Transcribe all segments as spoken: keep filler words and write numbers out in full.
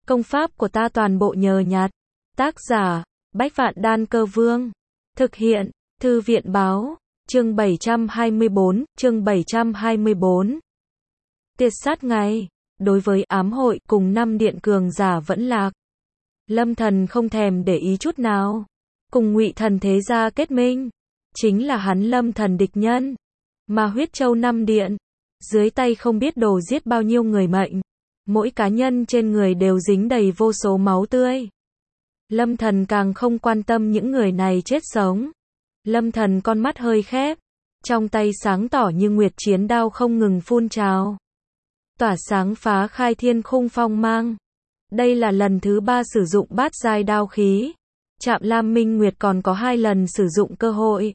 Công pháp của ta toàn bộ nhờ nhặt. Tác giả, Bách Vạn Đan Cơ Vương. Thực hiện, Thư viện Báo. Chương bảy trăm hai mươi bốn, chương bảy trăm hai mươi bốn. Tiệt sát ngay. Đối với ám hội cùng năm điện cường giả vẫn lạc, Lâm Thần không thèm để ý chút nào. Cùng Ngụy Thần thế gia kết minh, chính là hắn Lâm Thần địch nhân. Mà huyết châu năm điện, dưới tay không biết đồ giết bao nhiêu người mệnh. Mỗi cá nhân trên người đều dính đầy vô số máu tươi. Lâm Thần càng không quan tâm những người này chết sống. Lâm Thần con mắt hơi khép, trong tay sáng tỏ như nguyệt chiến đao không ngừng phun trào, tỏa sáng phá khai thiên khung phong mang. Đây là lần thứ ba sử dụng bát giai đao khí. Trạm Lam Minh Nguyệt còn có hai lần sử dụng cơ hội.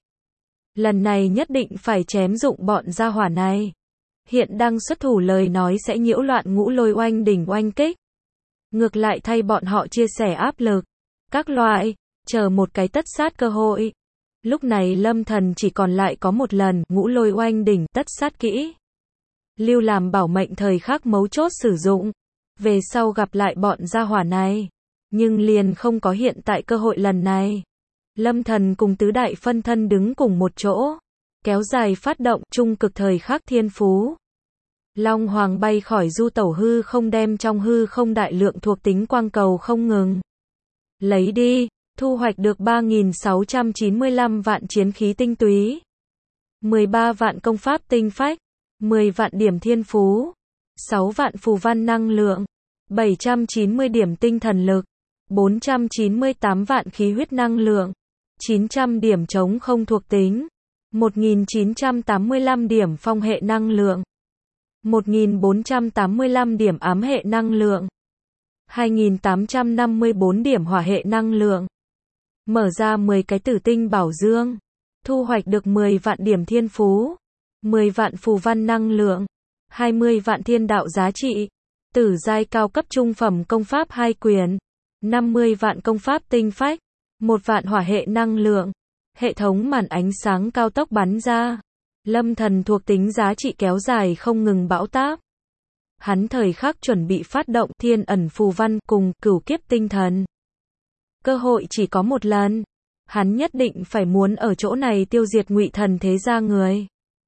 Lần này nhất định phải chém dụng bọn gia hỏa này. Hiện đang xuất thủ lời nói sẽ nhiễu loạn ngũ lôi oanh đỉnh oanh kích. Ngược lại thay bọn họ chia sẻ áp lực. Các loại, chờ một cái tất sát cơ hội. Lúc này Lâm Thần chỉ còn lại có một lần ngũ lôi oanh đỉnh tất sát kỹ. Lưu làm bảo mệnh thời khắc mấu chốt sử dụng. Về sau gặp lại bọn gia hỏa này. Nhưng liền không có hiện tại cơ hội lần này. Lâm Thần cùng tứ đại phân thân đứng cùng một chỗ. Kéo dài phát động trung cực thời khắc thiên phú. Long Hoàng bay khỏi du tẩu hư không đem trong hư không đại lượng thuộc tính quang cầu không ngừng lấy đi, thu hoạch được ba nghìn sáu trăm chín mươi lăm vạn chiến khí tinh túy, mười ba vạn công pháp tinh phách, mười vạn điểm thiên phú, sáu vạn phù văn năng lượng, bảy trăm chín mươi điểm tinh thần lực, bốn trăm chín mươi tám vạn khí huyết năng lượng, chín trăm điểm chống không thuộc tính, một nghìn chín trăm tám mươi lăm điểm phong hệ năng lượng, một nghìn bốn trăm tám mươi lăm điểm ám hệ năng lượng, hai nghìn tám trăm năm mươi bốn điểm hỏa hệ năng lượng. Mở ra mười cái tử tinh bảo dương, thu hoạch được mười vạn điểm thiên phú, mười vạn phù văn năng lượng, hai mươi vạn thiên đạo giá trị, tử giai cao cấp trung phẩm công pháp hai quyền, năm mươi vạn công pháp tinh phách, một vạn hỏa hệ năng lượng. Hệ thống màn ánh sáng cao tốc bắn ra. Lâm Thần thuộc tính giá trị kéo dài không ngừng bão táp. Hắn thời khắc chuẩn bị phát động thiên ẩn phù văn cùng cửu kiếp tinh thần. Cơ hội chỉ có một lần. Hắn nhất định phải muốn ở chỗ này tiêu diệt Ngụy Thần thế gia người.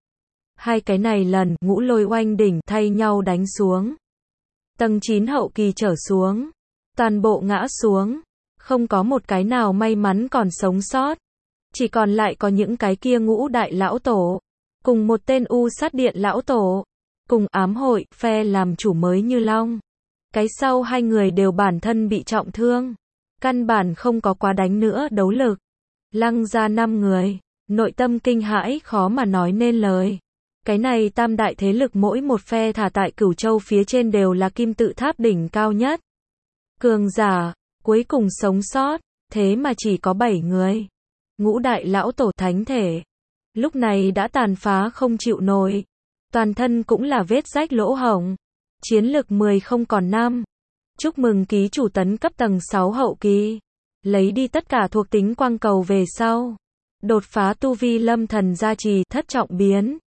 Hai cái này lần ngũ lôi oanh đỉnh thay nhau đánh xuống. Tầng chín hậu kỳ trở xuống. Toàn bộ ngã xuống. Không có một cái nào may mắn còn sống sót. Chỉ còn lại có những cái kia ngũ đại lão tổ. Cùng một tên u sát điện lão tổ. Cùng ám hội, phe làm chủ mới như long. Cái sau hai người đều bản thân bị trọng thương. Căn bản không có quá đánh nữa đấu lực. Lăng ra năm người. Nội tâm kinh hãi khó mà nói nên lời. Cái này tam đại thế lực mỗi một phe thả tại Cửu Châu phía trên đều là kim tự tháp đỉnh cao nhất. Cường giả, cuối cùng sống sót, thế mà chỉ có bảy người. Ngũ đại lão tổ thánh thể. Lúc này đã tàn phá không chịu nổi. Toàn thân cũng là vết rách lỗ hổng. Chiến lực mười không còn năm. Chúc mừng ký chủ tấn cấp tầng sáu hậu kỳ. Lấy đi tất cả thuộc tính quang cầu về sau. Đột phá tu vi Lâm Thần gia trì thất trọng biến.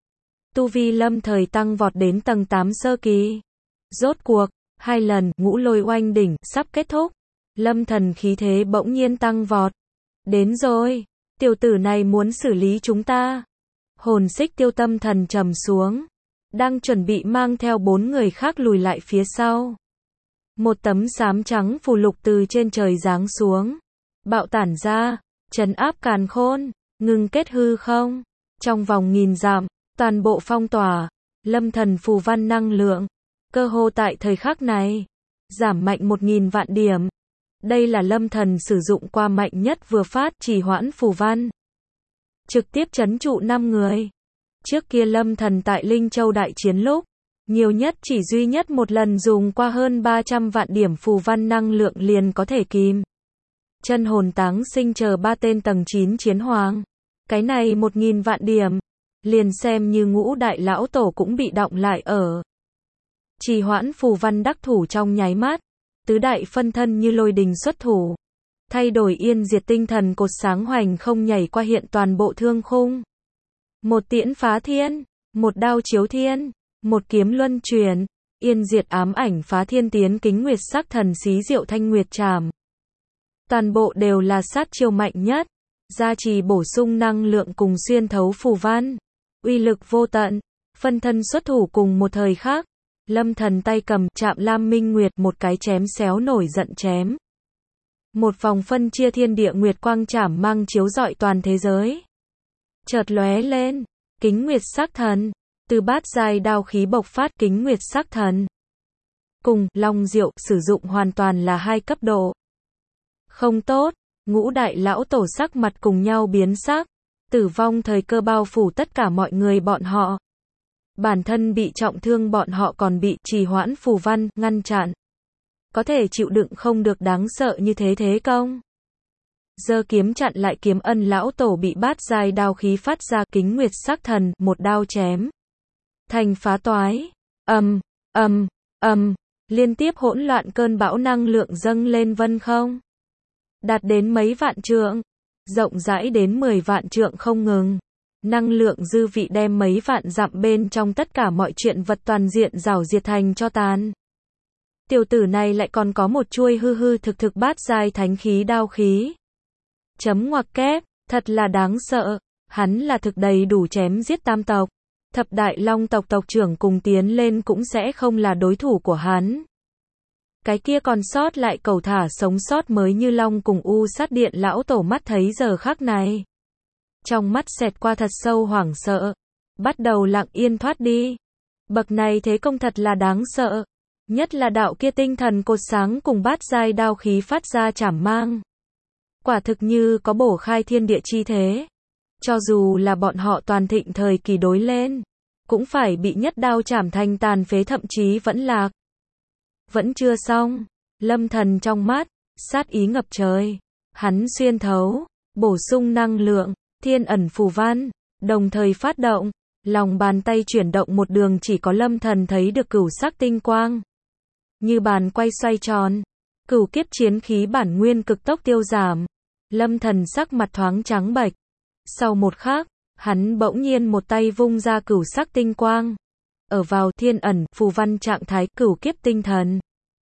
Tu vi Lâm thời tăng vọt đến tầng tám sơ kỳ. Rốt cuộc, hai lần ngũ lôi oanh đỉnh sắp kết thúc. Lâm Thần khí thế bỗng nhiên tăng vọt. Đến rồi, tiểu tử này muốn xử lý chúng ta. Hồn xích tiêu tâm thần trầm xuống. Đang chuẩn bị mang theo bốn người khác lùi lại phía sau. Một tấm xám trắng phù lục từ trên trời giáng xuống. Bạo tản ra, trấn áp càn khôn, ngừng kết hư không. Trong vòng nghìn dặm, toàn bộ phong tỏa. Lâm Thần phù văn năng lượng. Cơ hồ tại thời khắc này. Giảm mạnh một nghìn vạn điểm. Đây là Lâm Thần sử dụng qua mạnh nhất vừa phát trì hoãn phù văn. Trực tiếp trấn trụ năm người. Trước kia Lâm Thần tại Linh Châu đại chiến lúc, nhiều nhất chỉ duy nhất một lần dùng qua hơn ba trăm vạn điểm phù văn năng lượng liền có thể kìm. Chân hồn táng sinh chờ ba tên tầng chín chiến hoàng. Cái này một nghìn vạn điểm. Liền xem như ngũ đại lão tổ cũng bị động lại ở. Trì hoãn phù văn đắc thủ trong nháy mắt. Tứ đại phân thân như lôi đình xuất thủ. Thay đổi yên diệt tinh thần cột sáng hoành không nhảy qua hiện toàn bộ thương khung. Một tiễn phá thiên, một đao chiếu thiên, một kiếm luân chuyển, Yên diệt ám ảnh phá thiên tiến kính nguyệt sắc thần xí diệu thanh nguyệt trảm. Toàn bộ đều là sát chiêu mạnh nhất, gia trì bổ sung năng lượng cùng xuyên thấu phù văn, uy lực vô tận, phân thân xuất thủ cùng một thời khắc. Lâm Thần tay cầm chạm Lam Minh Nguyệt một cái chém xéo nổi giận chém. Một vòng phân chia thiên địa nguyệt quang chảm mang chiếu rọi toàn thế giới. Chợt lóe lên, kính nguyệt sắc thần, từ bát giai đao khí bộc phát kính nguyệt sắc thần. Cùng long diệu sử dụng hoàn toàn là hai cấp độ. Không tốt, ngũ đại lão tổ sắc mặt cùng nhau biến sắc, tử vong thời cơ bao phủ tất cả mọi người bọn họ. Bản thân bị trọng thương bọn họ còn bị trì hoãn phù văn, ngăn chặn. Có thể chịu đựng không được đáng sợ như thế thế công. Giơ kiếm chặn lại kiếm ân lão tổ bị bát giai đao khí phát ra kính nguyệt sắc thần, một đao chém. Thành phá toái, ầm, ầm, ầm, liên tiếp hỗn loạn cơn bão năng lượng dâng lên vân không. Đạt đến mấy vạn trượng, rộng rãi đến mười vạn trượng không ngừng. Năng lượng dư vị đem mấy vạn dặm bên trong tất cả mọi chuyện vật toàn diện rảo diệt thành cho tàn. Tiểu tử này lại còn có một chuôi hư hư thực thực bát giai thánh khí đao khí. Chấm ngoặc kép, thật là đáng sợ, hắn là thực đầy đủ chém giết tam tộc. Thập đại long tộc tộc trưởng cùng tiến lên cũng sẽ không là đối thủ của hắn. Cái kia còn sót lại cầu thả sống sót mới như long cùng u sát điện lão tổ mắt thấy giờ khắc này. Trong mắt xẹt qua thật sâu hoảng sợ, bắt đầu lặng yên thoát đi. Bậc này thế công thật là đáng sợ, nhất là đạo kia tinh thần cột sáng cùng bát giai đao khí phát ra chảm mang. Quả thực như có bổ khai thiên địa chi thế. Cho dù là bọn họ toàn thịnh thời kỳ đối lên, cũng phải bị nhất đao chảm thành tàn phế thậm chí vẫn lạc. Vẫn chưa xong, Lâm Thần trong mắt, sát ý ngập trời. Hắn xuyên thấu, bổ sung năng lượng, thiên ẩn phù văn, đồng thời phát động, lòng bàn tay chuyển động một đường chỉ có Lâm Thần thấy được cửu sắc tinh quang. Như bàn quay xoay tròn, cửu kiếp chiến khí bản nguyên cực tốc tiêu giảm. Lâm Thần sắc mặt thoáng trắng bệch. Sau một khắc, hắn bỗng nhiên một tay vung ra cửu sắc tinh quang. Ở vào thiên ẩn, phù văn trạng thái cửu kiếp tinh thần.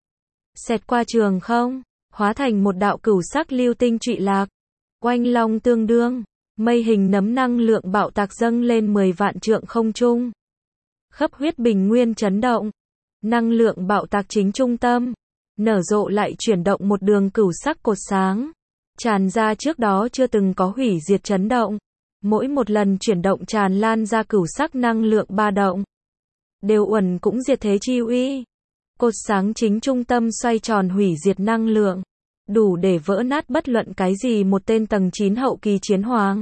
Xẹt qua trường không, hóa thành một đạo cửu sắc lưu tinh trụy lạc. Oanh long tương đương, mây hình nấm năng lượng bạo tạc dâng lên mười vạn trượng không trung. Khắp huyết bình nguyên chấn động. Năng lượng bạo tạc chính trung tâm, nở rộ lại chuyển động một đường cửu sắc cột sáng. Tràn ra trước đó chưa từng có hủy diệt chấn động. Mỗi một lần chuyển động tràn lan ra cửu sắc năng lượng ba động. Đều uẩn cũng diệt thế chi uy. Cột sáng chính trung tâm xoay tròn hủy diệt năng lượng. Đủ để vỡ nát bất luận cái gì một tên tầng chín hậu kỳ chiến hoàng.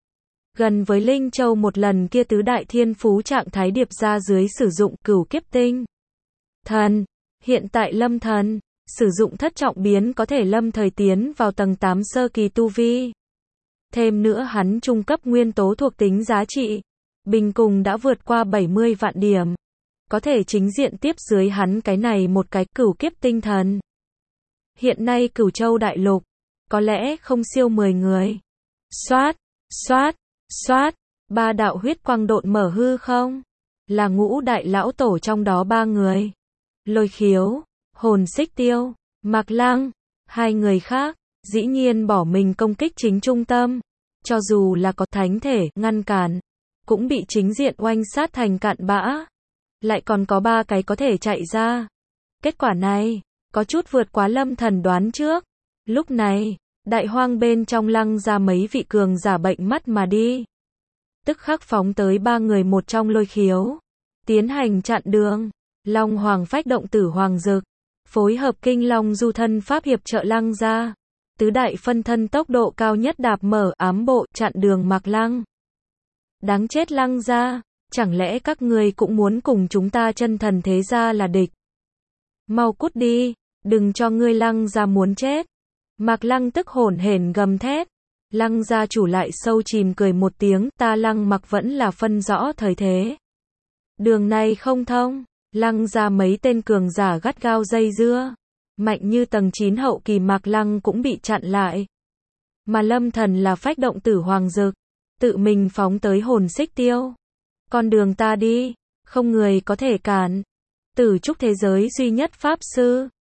Gần với Linh Châu một lần kia tứ đại thiên phú trạng thái điệp ra dưới sử dụng cửu kiếp tinh thần. Hiện tại Lâm Thần sử dụng thất trọng biến có thể lâm thời tiến vào tầng tám sơ kỳ tu vi. Thêm nữa hắn trung cấp nguyên tố thuộc tính giá trị, bình cùng đã vượt qua bảy mươi vạn điểm. Có thể chính diện tiếp dưới hắn cái này một cái cửu kiếp tinh thần. Hiện nay Cửu Châu đại lục, có lẽ không siêu mười người. Xoát, xoát, xoát, ba đạo huyết quang độn mở hư không? Là ngũ đại lão tổ trong đó ba người. Lôi Khiếu, Hồn Xích Tiêu, Mạc Lăng, hai người khác, dĩ nhiên bỏ mình công kích chính trung tâm. Cho dù là có thánh thể ngăn cản, cũng bị chính diện oanh sát thành cạn bã. Lại còn có ba cái có thể chạy ra. Kết quả này, có chút vượt quá Lâm Thần đoán trước. Lúc này, đại hoang bên trong lăng ra mấy vị cường giả bệnh mắt mà đi. Tức khắc phóng tới ba người một trong Lôi Khiếu. Tiến hành chặn đường. Long Hoàng phách động tử hoàng dực. Phối hợp kinh long du thân pháp hiệp trợ lăng ra. Tứ đại phân thân tốc độ cao nhất đạp mở ám bộ chặn đường Mạc Lăng. Đáng chết lăng ra, chẳng lẽ các ngươi cũng muốn cùng chúng ta chân thần thế gia là địch? Mau cút đi, đừng cho ngươi lăng ra muốn chết. Mạc Lăng tức hổn hển gầm thét. Lăng gia chủ lại sâu chìm cười một tiếng, ta Lăng Mặc vẫn là phân rõ thời thế. Đường này không thông, Lăng gia mấy tên cường giả gắt gao dây dưa. Mạnh như tầng chín hậu kỳ Mạc Lăng cũng bị chặn lại. Mà Lâm Thần là phách động tử hoàng dực, tự mình phóng tới Hồn Xích Tiêu. Con đường ta đi, không người có thể cản. Từ chúc thế giới duy nhất Pháp Sư.